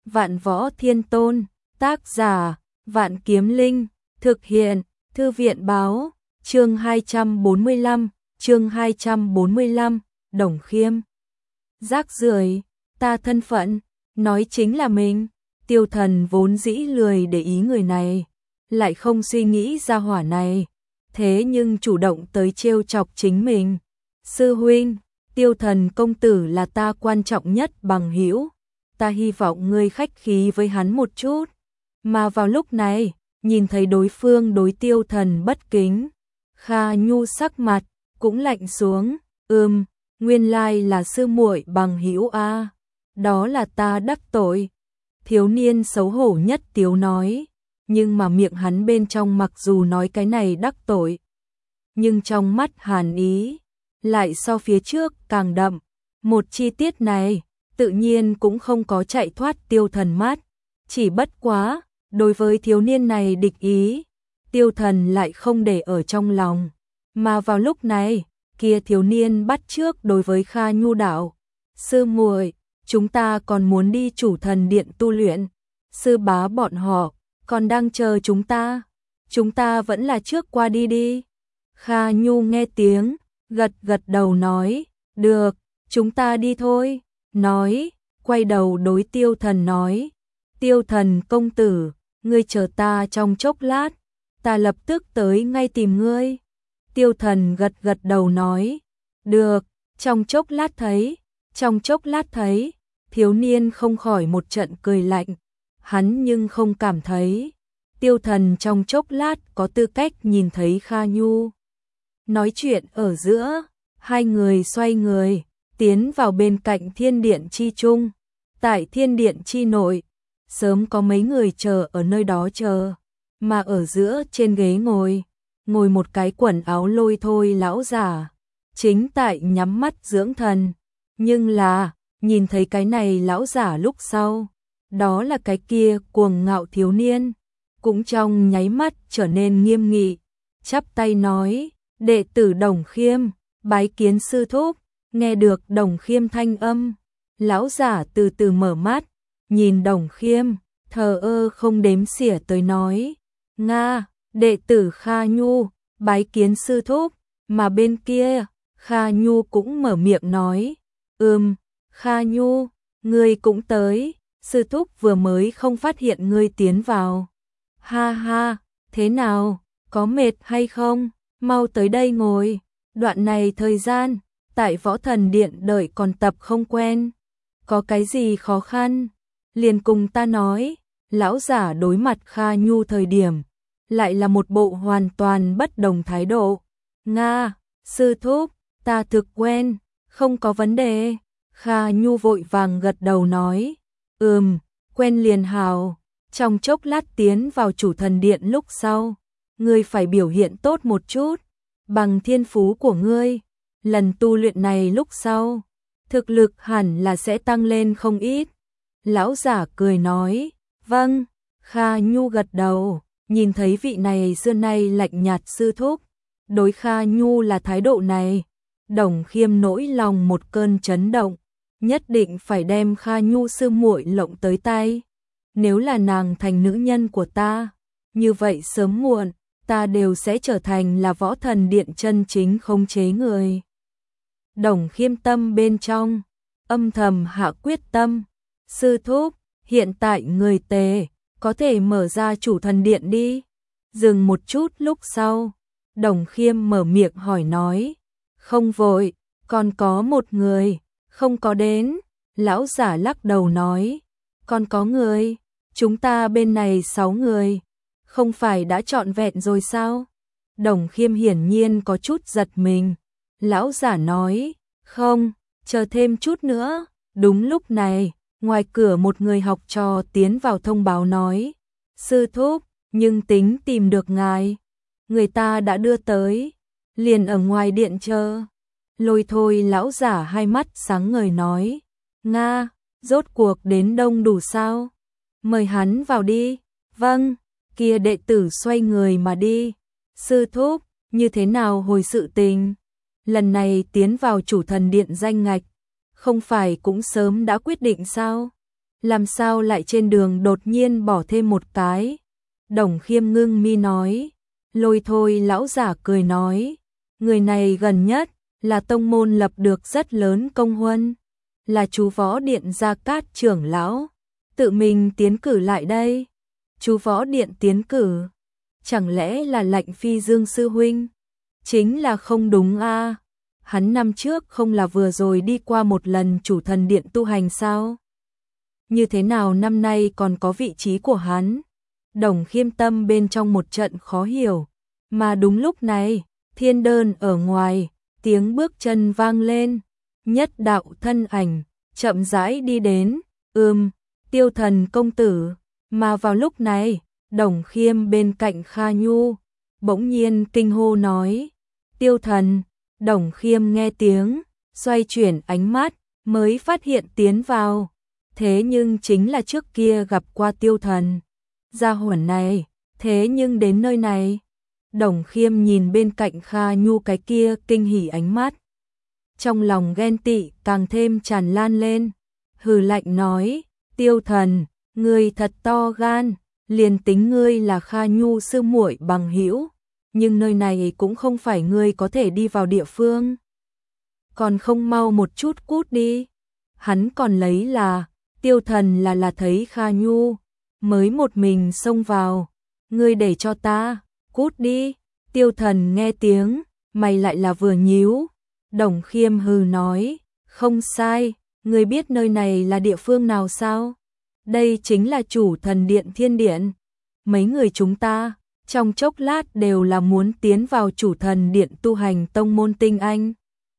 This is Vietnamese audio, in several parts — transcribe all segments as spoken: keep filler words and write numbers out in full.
Vạn Võ Thiên Tôn, tác giả, Vạn Kiếm Linh, thực hiện, Thư viện báo, chương hai trăm bốn mươi lăm, chương hai trăm bốn mươi lăm, Đồng Khiêm. Rác rưởi, ta thân phận, nói chính là mình. Tiêu Thần vốn dĩ lười để ý người này, lại không suy nghĩ ra hỏa này, thế nhưng chủ động tới trêu chọc chính mình. Sư huynh, Tiêu Thần công tử là ta quan trọng nhất bằng hữu, ta hy vọng ngươi khách khí với hắn một chút. Mà vào lúc này, nhìn thấy đối phương đối Tiêu Thần bất kính, Kha Nhu sắc mặt cũng lạnh xuống. Ừm, nguyên lai là sư muội bằng hữu a, đó là ta đắc tội. Thiếu niên xấu hổ nhất tiếu nói, nhưng mà miệng hắn bên trong mặc dù nói cái này đắc tội, nhưng trong mắt hàn ý lại so phía trước càng đậm. Một chi tiết này tự nhiên cũng không có chạy thoát Tiêu Thần mắt, chỉ bất quá đối với thiếu niên này địch ý, Tiêu Thần lại không để ở trong lòng. Mà vào lúc này, kia thiếu niên bắt trước đối với Kha Nhu đạo, sư muội, chúng ta còn muốn đi Chủ Thần Điện tu luyện, sư bá bọn họ còn đang chờ chúng ta, chúng ta vẫn là trước qua đi đi. Kha Nhu nghe tiếng, gật gật đầu nói, được, chúng ta đi thôi. Nói, quay đầu đối Tiêu Thần nói, Tiêu Thần công tử, ngươi chờ ta trong chốc lát, ta lập tức tới ngay tìm ngươi. Tiêu Thần gật gật đầu nói, được, trong chốc lát thấy, trong chốc lát thấy. Thiếu niên không khỏi một trận cười lạnh, hắn nhưng không cảm thấy Tiêu Thần trong chốc lát có tư cách nhìn thấy Kha Nhu. Nói chuyện ở giữa, hai người xoay người, tiến vào bên cạnh thiên điện chi trung. Tại thiên điện chi nội, sớm có mấy người chờ ở nơi đó chờ, mà ở giữa trên ghế ngồi, ngồi một cái quần áo lôi thôi lão giả, chính tại nhắm mắt dưỡng thần. Nhưng là, nhìn thấy cái này lão giả lúc sau, đó là cái kia cuồng ngạo thiếu niên, cũng trong nháy mắt trở nên nghiêm nghị, chắp tay nói, đệ tử Đồng Khiêm, bái kiến sư thúc. Nghe được Đồng Khiêm thanh âm, lão giả từ từ mở mắt, nhìn Đồng Khiêm, thờ ơ không đếm xỉa tới nói, Nga, đệ tử Kha Nhu, bái kiến sư thúc. Mà bên kia, Kha Nhu cũng mở miệng nói, ừm, Kha Nhu, ngươi cũng tới, sư thúc vừa mới không phát hiện ngươi tiến vào. Ha ha, thế nào, có mệt hay không, mau tới đây ngồi, đoạn này thời gian, tại Võ Thần Điện đợi còn tập không quen, có cái gì khó khăn, liền cùng ta nói. Lão giả đối mặt Kha Nhu thời điểm, lại là một bộ hoàn toàn bất đồng thái độ. Nga, sư thúc, ta thực quen, không có vấn đề. Kha Nhu vội vàng gật đầu nói, ừm, quen liền hào, trong chốc lát tiến vào Chủ Thần Điện lúc sau, ngươi phải biểu hiện tốt một chút, bằng thiên phú của ngươi, lần tu luyện này lúc sau, thực lực hẳn là sẽ tăng lên không ít. Lão giả cười nói, vâng. Kha Nhu gật đầu, nhìn thấy vị này xưa nay lạnh nhạt sư thúc, đối Kha Nhu là thái độ này, Đồng Khiêm nỗi lòng một cơn chấn động, nhất định phải đem Kha Nhu sư muội lộng tới tay. Nếu là nàng thành nữ nhân của ta, như vậy sớm muộn, ta đều sẽ trở thành là Võ Thần Điện chân chính khống chế người. Đồng Khiêm tâm bên trong, âm thầm hạ quyết tâm, sư thúc, hiện tại người tề, có thể mở ra Chủ Thần Điện đi. Dừng một chút lúc sau, Đồng Khiêm mở miệng hỏi nói, không vội, còn có một người, không có đến. Lão giả lắc đầu nói, còn có người, chúng ta bên này sáu người, không phải đã trọn vẹn rồi sao? Đồng Khiêm hiển nhiên có chút giật mình. Lão giả nói, không, chờ thêm chút nữa. Đúng lúc này, ngoài cửa một người học trò tiến vào thông báo nói, sư thúc, nhưng tính tìm được ngài, người ta đã đưa tới, liền ở ngoài điện chờ. Lôi thôi lão giả hai mắt sáng ngời nói, Nga, rốt cuộc đến đông đủ sao? Mời hắn vào đi. Vâng. Kia đệ tử xoay người mà đi. Sư thúc, như thế nào hồi sự tình? Lần này tiến vào Chủ Thần Điện danh ngạch, không phải cũng sớm đã quyết định sao? làm sao lại trên đường đột nhiên bỏ thêm một cái. Đồng Khiêm ngưng mi nói, Lôi Thôi lão giả cười nói, người này gần nhất là tông môn lập được rất lớn công huân, là chú Võ Điện Gia Cát trưởng lão, tự mình tiến cử lại đây. Chú Võ Điện tiến cử, chẳng lẽ là Lạnh Phi Dương sư huynh? Chính là không đúng a. Hắn năm trước không là vừa rồi đi qua một lần Chủ Thần Điện tu hành sao? Như thế nào năm nay còn có vị trí của hắn? Đồng Khiêm tâm bên trong một trận khó hiểu, mà đúng lúc này, thiên đơn ở ngoài, tiếng bước chân vang lên, nhất đạo thân ảnh, chậm rãi đi đến, ừm, Tiêu Thần công tử, mà vào lúc này, Đồng Khiêm bên cạnh Kha Nhu, bỗng nhiên kinh hô nói, Tiêu Thần. Đồng Khiêm nghe tiếng, xoay chuyển ánh mắt, mới phát hiện tiến vào, thế nhưng chính là trước kia gặp qua Tiêu Thần. Gia hỏa này, thế nhưng đến nơi này. Đồng Khiêm nhìn bên cạnh Kha Nhu cái kia kinh hỉ ánh mắt, trong lòng ghen tị càng thêm tràn lan lên, hừ lạnh nói, Tiêu Thần, ngươi thật to gan, liền tính ngươi là Kha Nhu sư muội bằng hữu, nhưng nơi này cũng không phải ngươi có thể đi vào địa phương. Còn không mau một chút cút đi. Hắn còn lấy là, Tiêu Thần là là thấy Kha Nhu, mới một mình xông vào, ngươi để cho ta, cút đi. Tiêu Thần nghe tiếng, mày lại là vừa nhíu. Đồng Khiêm hừ nói, không sai, ngươi biết nơi này là địa phương nào sao? Đây chính là Chủ Thần Điện Thiên Điện. Mấy người chúng ta, trong chốc lát đều là muốn tiến vào Chủ Thần Điện tu hành tông môn tinh anh.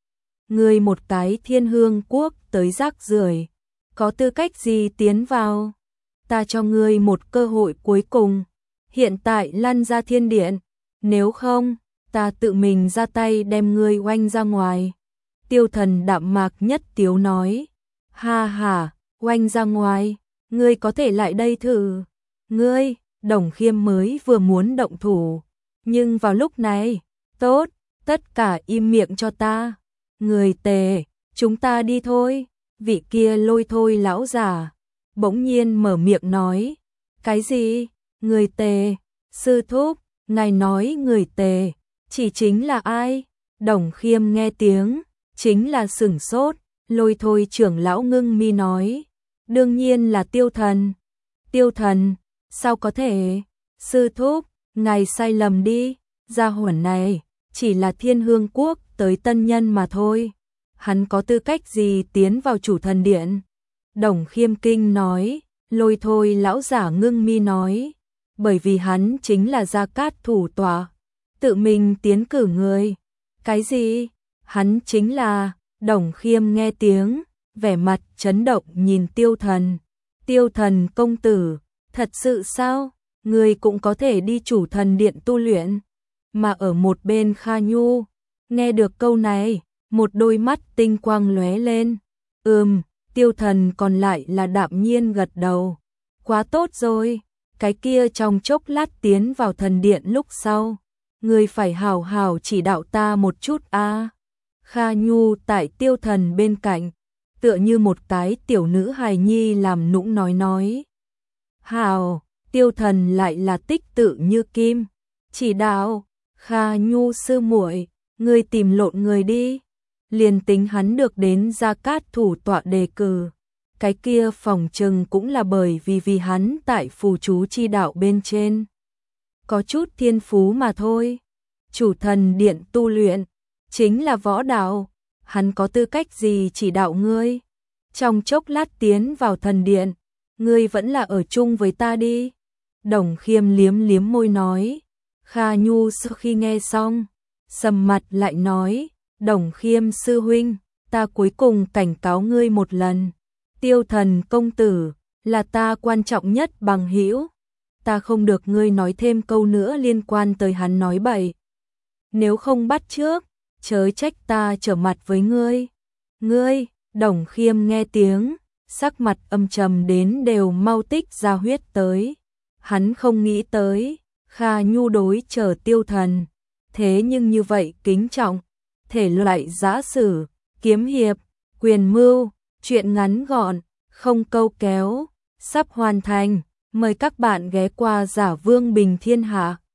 Ngươi một cái Thiên Hương Quốc tới rác rưởi, có tư cách gì tiến vào? Ta cho ngươi một cơ hội cuối cùng, hiện tại lăn ra thiên điện, nếu không, ta tự mình ra tay đem ngươi oanh ra ngoài. Tiêu Thần đạm mạc nhất tiếu nói, ha ha, oanh ra ngoài, ngươi có thể lại đây thử. Ngươi, Đồng Khiêm mới vừa muốn động thủ, nhưng vào lúc này, tốt, tất cả im miệng cho ta. Người Tề, chúng ta đi thôi. Vị kia Lôi Thôi lão giả bỗng nhiên mở miệng nói, cái gì? Người Tề? Sư thúc, ngài nói người Tề chỉ chính là ai? Đồng Khiêm nghe tiếng, chính là sửng sốt. Lôi Thôi trưởng lão ngưng mi nói, đương nhiên là Tiêu Thần. Tiêu Thần? Sao có thể? Sư thúc, ngài sai lầm đi, gia hỏa này chỉ là Thiên Hương Quốc tới tân nhân mà thôi, hắn có tư cách gì tiến vào Chủ Thần Điện? Đồng Khiêm kinh nói. Lôi Thôi lão giả ngưng mi nói, bởi vì hắn chính là Gia Cát thủ tọa, tự mình tiến cử người. Cái gì? Hắn chính là... Đồng Khiêm nghe tiếng, vẻ mặt chấn động nhìn Tiêu Thần. Tiêu Thần công tử, thật sự sao? Người cũng có thể đi Chủ Thần Điện tu luyện? Mà ở một bên Kha Nhu, nghe được câu này, một đôi mắt tinh quang lóe lên. Ừm, Tiêu Thần còn lại là đạm nhiên gật đầu. Quá tốt rồi, cái kia trong chốc lát tiến vào thần điện lúc sau, người phải hào hào chỉ đạo ta một chút a. À. Kha Nhu tại Tiêu Thần bên cạnh, tựa như một cái tiểu nữ hài nhi làm nũng nói nói. Hào, Tiêu Thần lại là tích tự như kim, chỉ đạo. Kha Nhu sư muội, ngươi tìm lộn người đi. Liền tính hắn được đến Gia Cát thủ tọa đề cử, cái kia phòng trừng cũng là bởi vì vì hắn tại phù chú chi đạo bên trên có chút thiên phú mà thôi. Chủ Thần Điện tu luyện chính là võ đạo, hắn có tư cách gì chỉ đạo ngươi? Trong chốc lát tiến vào thần điện, ngươi vẫn là ở chung với ta đi. Đồng Khiêm liếm liếm môi nói. Kha Nhu sau khi nghe xong, sầm mặt lại nói, Đồng Khiêm sư huynh, ta cuối cùng cảnh cáo ngươi một lần. Tiêu Thần công tử, là ta quan trọng nhất bằng hữu. Ta không được ngươi nói thêm câu nữa liên quan tới hắn nói bậy. Nếu không bắt trước, chớ trách ta trở mặt với ngươi. Ngươi, Đồng Khiêm nghe tiếng, sắc mặt âm trầm đến đều mau tích ra huyết tới. Hắn không nghĩ tới, Kha Nhu đối chờ Tiêu Thần. Thế nhưng như vậy kính trọng, thể loại giã sử, kiếm hiệp, quyền mưu, chuyện ngắn gọn, không câu kéo, sắp hoàn thành, mời các bạn ghé qua Giả Vương Bình Thiên Hạ.